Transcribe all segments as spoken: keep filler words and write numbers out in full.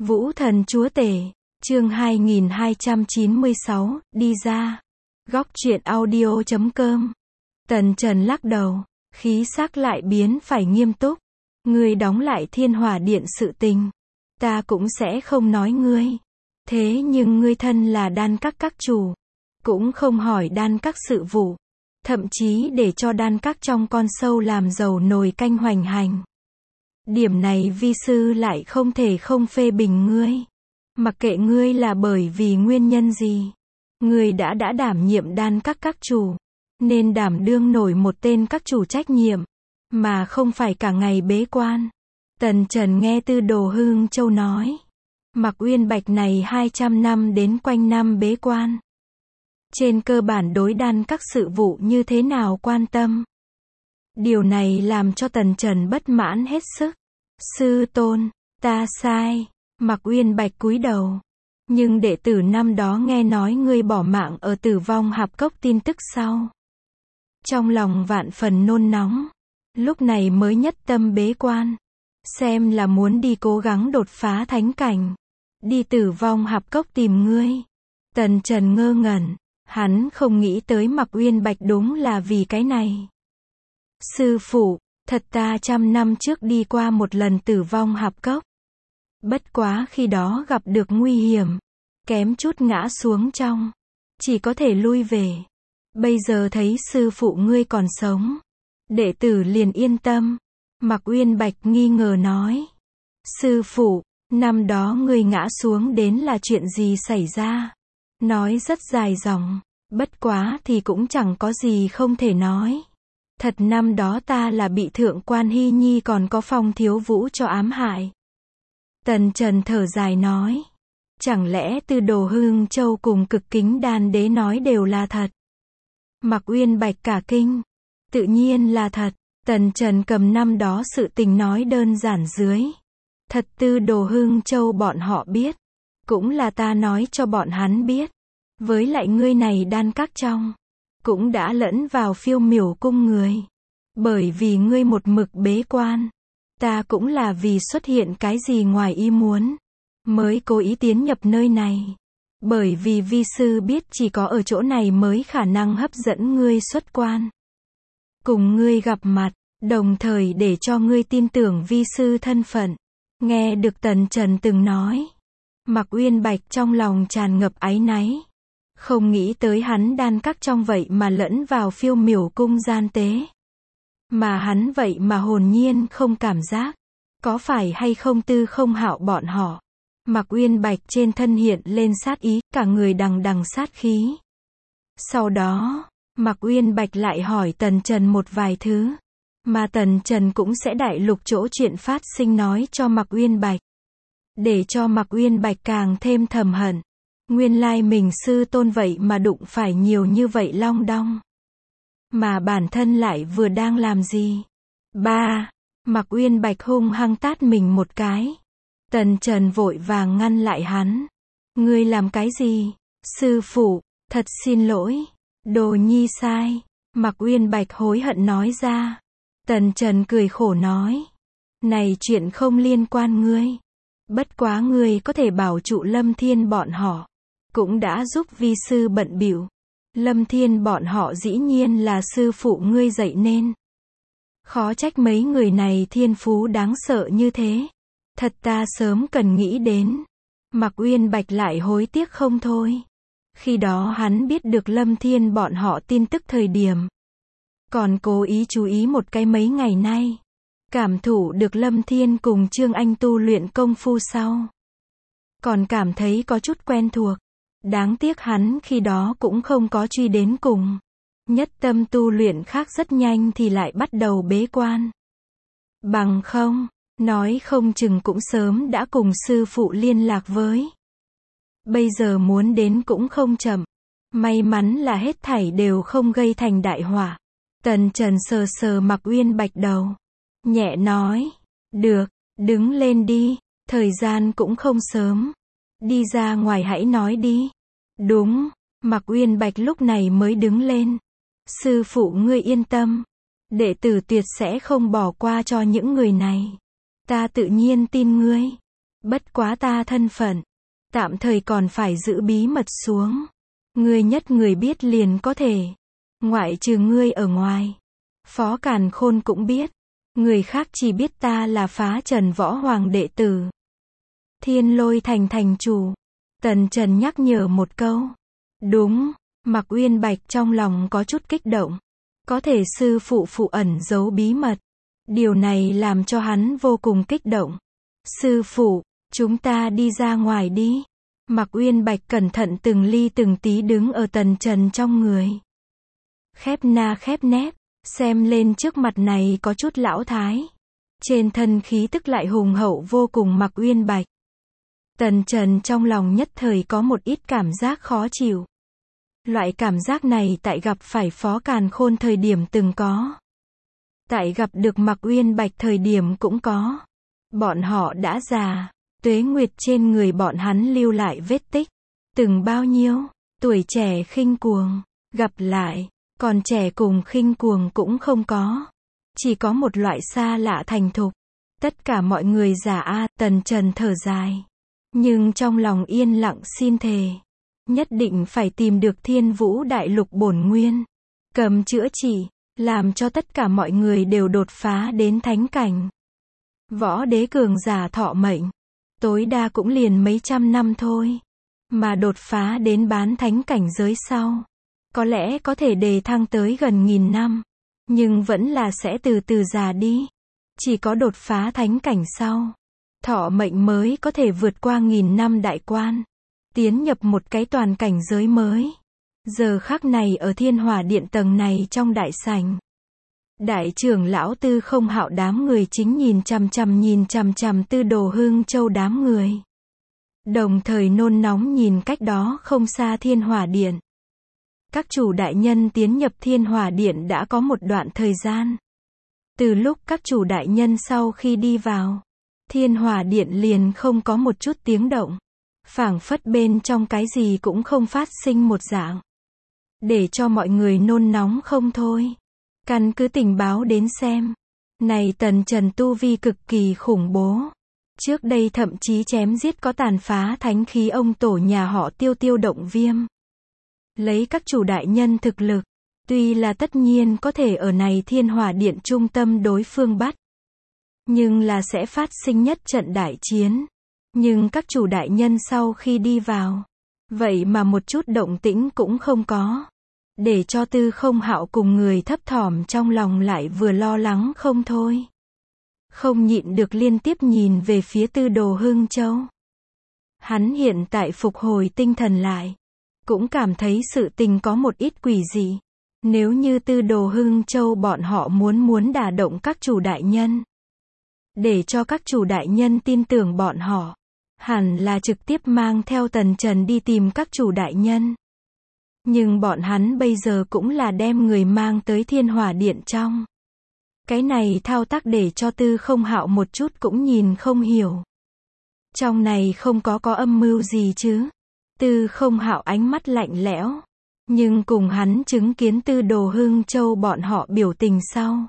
Vũ thần chúa tể, chương hai nghìn hai trăm chín mươi sáu, đi ra. Góc truyện audio chấm com. Tần Trần lắc đầu, khí sắc lại biến phải nghiêm túc. Ngươi đóng lại Thiên Hỏa Điện sự tình, ta cũng sẽ không nói ngươi. Thế nhưng ngươi thân là đan các các chủ, cũng không hỏi đan các sự vụ, thậm chí để cho đan các trong con sâu làm dầu nồi canh hoành hành. Điểm này vi sư lại không thể không phê bình ngươi. Mặc kệ ngươi là bởi vì nguyên nhân gì, ngươi đã đã đảm nhiệm đan các các chủ, nên đảm đương nổi một tên các chủ trách nhiệm, mà không phải cả ngày bế quan. Tần Trần nghe Tư Đồ Hưng Châu nói, Mạc Uyên Bạch này hai trăm năm đến quanh năm bế quan, trên cơ bản đối đan các sự vụ như thế nào quan tâm. Điều này làm cho Tần Trần bất mãn hết sức. Sư tôn, ta sai. Mạc Uyên Bạch cúi đầu. Nhưng đệ tử năm đó nghe nói ngươi bỏ mạng ở Tử Vong Hạp Cốc tin tức sau, trong lòng vạn phần nôn nóng, lúc này mới nhất tâm bế quan, xem là muốn đi cố gắng đột phá thánh cảnh, đi Tử Vong Hạp Cốc tìm ngươi. Tần Trần ngơ ngẩn, hắn không nghĩ tới Mạc Uyên Bạch đúng là vì cái này. Sư phụ, thật ta trăm năm trước đi qua một lần Tử Vong Hạp Cốc. Bất quá khi đó gặp được nguy hiểm, kém chút ngã xuống trong, chỉ có thể lui về. Bây giờ thấy sư phụ ngươi còn sống, đệ tử liền yên tâm. Mạc Uyên Bạch nghi ngờ nói, sư phụ, năm đó ngươi ngã xuống đến là chuyện gì xảy ra? Nói rất dài dòng, bất quá thì cũng chẳng có gì không thể nói. Thật năm đó ta là bị Thượng Quan Hy Nhi còn có Phong Thiếu Vũ cho ám hại. Tần Trần thở dài nói, chẳng lẽ Tư Đồ Hưng Châu cùng Cực Kính Đan Đế nói đều là thật? Mạc Uyên Bạch cả kinh, tự nhiên là thật. Tần Trần cầm năm đó sự tình nói đơn giản dưới. Thật Tư Đồ Hưng Châu bọn họ biết, cũng là ta nói cho bọn hắn biết. Với lại ngươi này đan các trong, cũng đã lẫn vào Phiêu Miểu cung người. Bởi vì ngươi một mực bế quan, ta cũng là vì xuất hiện cái gì ngoài ý muốn, mới cố ý tiến nhập nơi này. Bởi vì vi sư biết chỉ có ở chỗ này mới khả năng hấp dẫn ngươi xuất quan, cùng ngươi gặp mặt, đồng thời để cho ngươi tin tưởng vi sư thân phận. Nghe được Tần Trần từng nói, Mạc Uyên Bạch trong lòng tràn ngập áy náy. Không nghĩ tới hắn đan các trong vậy mà lẫn vào Phiêu Miểu cung gian tế. Mà hắn vậy mà hồn nhiên không cảm giác. Có phải hay không Tư Không Hạo bọn họ? Mạc Uyên Bạch trên thân hiện lên sát ý, cả người đằng đằng sát khí. Sau đó, Mạc Uyên Bạch lại hỏi Tần Trần một vài thứ, mà Tần Trần cũng sẽ đại lục chỗ chuyện phát sinh nói cho Mạc Uyên Bạch, để cho Mạc Uyên Bạch càng thêm thầm hận. Nguyên lai mình sư tôn vậy mà đụng phải nhiều như vậy long đong, mà bản thân lại vừa đang làm gì? Ba, Mạc Uyên Bạch hung hăng tát mình một cái. Tần Trần vội vàng ngăn lại hắn. Ngươi làm cái gì? Sư phụ, thật xin lỗi, đồ nhi sai. Mạc Uyên Bạch hối hận nói ra. Tần Trần cười khổ nói, này chuyện không liên quan ngươi. Bất quá ngươi có thể bảo trụ Lâm Thiên bọn họ, cũng đã giúp vi sư bận bịu. Lâm Thiên bọn họ dĩ nhiên là sư phụ ngươi dạy nên. Khó trách mấy người này thiên phú đáng sợ như thế. Thật ta sớm cần nghĩ đến. Mạc Uyên Bạch lại hối tiếc không thôi. Khi đó hắn biết được Lâm Thiên bọn họ tin tức thời điểm, còn cố ý chú ý một cái mấy ngày nay. Cảm thụ được Lâm Thiên cùng Trương Anh tu luyện công phu sau, còn cảm thấy có chút quen thuộc. Đáng tiếc hắn khi đó cũng không có truy đến cùng. Nhất tâm tu luyện khác rất nhanh thì lại bắt đầu bế quan. Bằng không, nói không chừng cũng sớm đã cùng sư phụ liên lạc với. Bây giờ muốn đến cũng không chậm. May mắn là hết thảy đều không gây thành đại họa. Tần Trần sờ sờ Mạc Uyên Bạch đầu, nhẹ nói, được, đứng lên đi, thời gian cũng không sớm. Đi ra ngoài hãy nói đi. Đúng, Mạc Uyên Bạch lúc này mới đứng lên. Sư phụ ngươi yên tâm, đệ tử tuyệt sẽ không bỏ qua cho những người này. Ta tự nhiên tin ngươi. Bất quá ta thân phận, tạm thời còn phải giữ bí mật xuống. Ngươi nhất người biết liền có thể. Ngoại trừ ngươi ở ngoài. Phó Càn Khôn cũng biết. Người khác chỉ biết ta là Phá Trần Võ Hoàng đệ tử. Thiên Lôi Thành thành chủ. Tần Trần nhắc nhở một câu. Đúng, Mạc Uyên Bạch trong lòng có chút kích động. Có thể sư phụ phụ ẩn giấu bí mật. Điều này làm cho hắn vô cùng kích động. Sư phụ, chúng ta đi ra ngoài đi. Mạc Uyên Bạch cẩn thận từng ly từng tí đứng ở Tần Trần trong người. Khép na khép nép, xem lên trước mặt này có chút lão thái. Trên thân khí tức lại hùng hậu vô cùng Mạc Uyên Bạch. Tần Trần trong lòng nhất thời có một ít cảm giác khó chịu. Loại cảm giác này tại gặp phải Phó Càn Khôn thời điểm từng có. Tại gặp được Mạc Uyên Bạch thời điểm cũng có. Bọn họ đã già, tuế nguyệt trên người bọn hắn lưu lại vết tích. Từng bao nhiêu, tuổi trẻ khinh cuồng, gặp lại, còn trẻ cùng khinh cuồng cũng không có. Chỉ có một loại xa lạ thành thục. Tất cả mọi người già a, Tần Trần thở dài. Nhưng trong lòng yên lặng xin thề. Nhất định phải tìm được Thiên Vũ Đại Lục bổn nguyên. Cầm chữa trị, làm cho tất cả mọi người đều đột phá đến thánh cảnh. Võ đế cường giả thọ mệnh. Tối đa cũng liền mấy trăm năm thôi. Mà đột phá đến bán thánh cảnh giới sau. Có lẽ có thể đề thăng tới gần nghìn năm. Nhưng vẫn là sẽ từ từ già đi. Chỉ có đột phá thánh cảnh sau. Thọ mệnh mới có thể vượt qua nghìn năm đại quan. Tiến nhập một cái toàn cảnh giới mới. Giờ khắc này ở Thiên Hỏa Điện tầng này trong đại sảnh. Đại trưởng lão Tư Không Hạo đám người chính nhìn chằm chằm nhìn chằm chằm Tư Đồ Hưng Châu đám người. Đồng thời nôn nóng nhìn cách đó không xa Thiên Hỏa Điện. Các chủ đại nhân tiến nhập Thiên Hỏa Điện đã có một đoạn thời gian. Từ lúc các chủ đại nhân sau khi đi vào, Thiên Hỏa Điện liền không có một chút tiếng động. Phảng phất bên trong cái gì cũng không phát sinh một dạng. Để cho mọi người nôn nóng không thôi. Căn cứ tình báo đến xem. Này Tần Trần tu vi cực kỳ khủng bố. Trước đây thậm chí chém giết có tàn phá thánh khí ông tổ nhà họ Tiêu Tiêu Động Viêm. Lấy các chủ đại nhân thực lực. Tuy là tất nhiên có thể ở này Thiên Hỏa Điện trung tâm đối phương bắt. Nhưng là sẽ phát sinh nhất trận đại chiến. Nhưng các chủ đại nhân sau khi đi vào. Vậy mà một chút động tĩnh cũng không có. Để cho Tư Không Hạo cùng người thấp thỏm trong lòng lại vừa lo lắng không thôi. Không nhịn được liên tiếp nhìn về phía Tư Đồ Hưng Châu. Hắn hiện tại phục hồi tinh thần lại. Cũng cảm thấy sự tình có một ít quỷ dị. Nếu như Tư Đồ Hưng Châu bọn họ muốn muốn đả động các chủ đại nhân. Để cho các chủ đại nhân tin tưởng bọn họ. Hẳn là trực tiếp mang theo Tần Trần đi tìm các chủ đại nhân. Nhưng bọn hắn bây giờ cũng là đem người mang tới Thiên Hỏa Điện trong. Cái này thao tác để cho Tư Không Hạo một chút cũng nhìn không hiểu. Trong này không có có âm mưu gì chứ. Tư Không Hạo ánh mắt lạnh lẽo. Nhưng cùng hắn chứng kiến Tư Đồ Hưng Châu bọn họ biểu tình sau.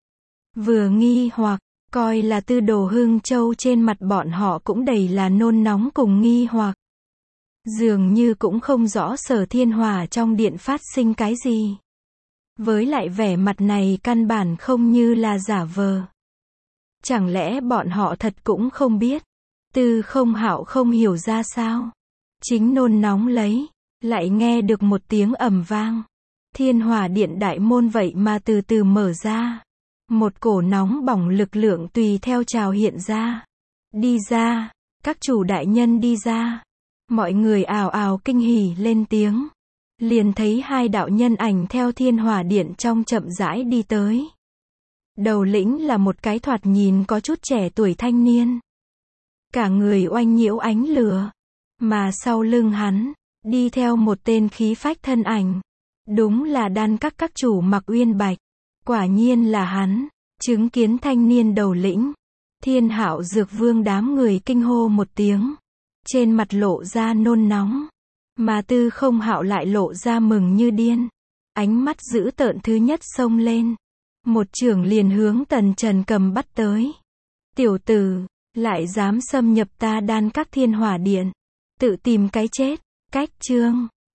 Vừa nghi hoặc. Coi là Tư Đồ Hưng Châu trên mặt bọn họ cũng đầy là nôn nóng cùng nghi hoặc. Dường như cũng không rõ Sở Thiên Hỏa trong điện phát sinh cái gì. Với lại vẻ mặt này căn bản không như là giả vờ. Chẳng lẽ bọn họ thật cũng không biết. Tư Không Hạo không hiểu ra sao. Chính nôn nóng lấy. Lại nghe được một tiếng ầm vang. Thiên Hỏa Điện đại môn vậy mà từ từ mở ra. Một cổ nóng bỏng lực lượng tùy theo trào hiện ra. Đi ra, các chủ đại nhân đi ra. Mọi người ào ào kinh hỉ lên tiếng. Liền thấy hai đạo nhân ảnh theo Thiên Hỏa Điện trong chậm rãi đi tới. Đầu lĩnh là một cái thoạt nhìn có chút trẻ tuổi thanh niên. Cả người oanh nhiễu ánh lửa. Mà sau lưng hắn, đi theo một tên khí phách thân ảnh. Đúng là đan các các chủ Mạc Uyên Bạch. Quả nhiên là hắn. Chứng kiến thanh niên đầu lĩnh. Thiên Hạo Dược Vương đám người kinh hô một tiếng. Trên mặt lộ ra nôn nóng. Mà Tư Không Hạo lại lộ ra mừng như điên. Ánh mắt dữ tợn thứ nhất xông lên. Một chưởng liền hướng Tần Trần cầm bắt tới. Tiểu tử, Lại dám xâm nhập ta đan các thiên hỏa điện. Tự tìm cái chết. Cách chương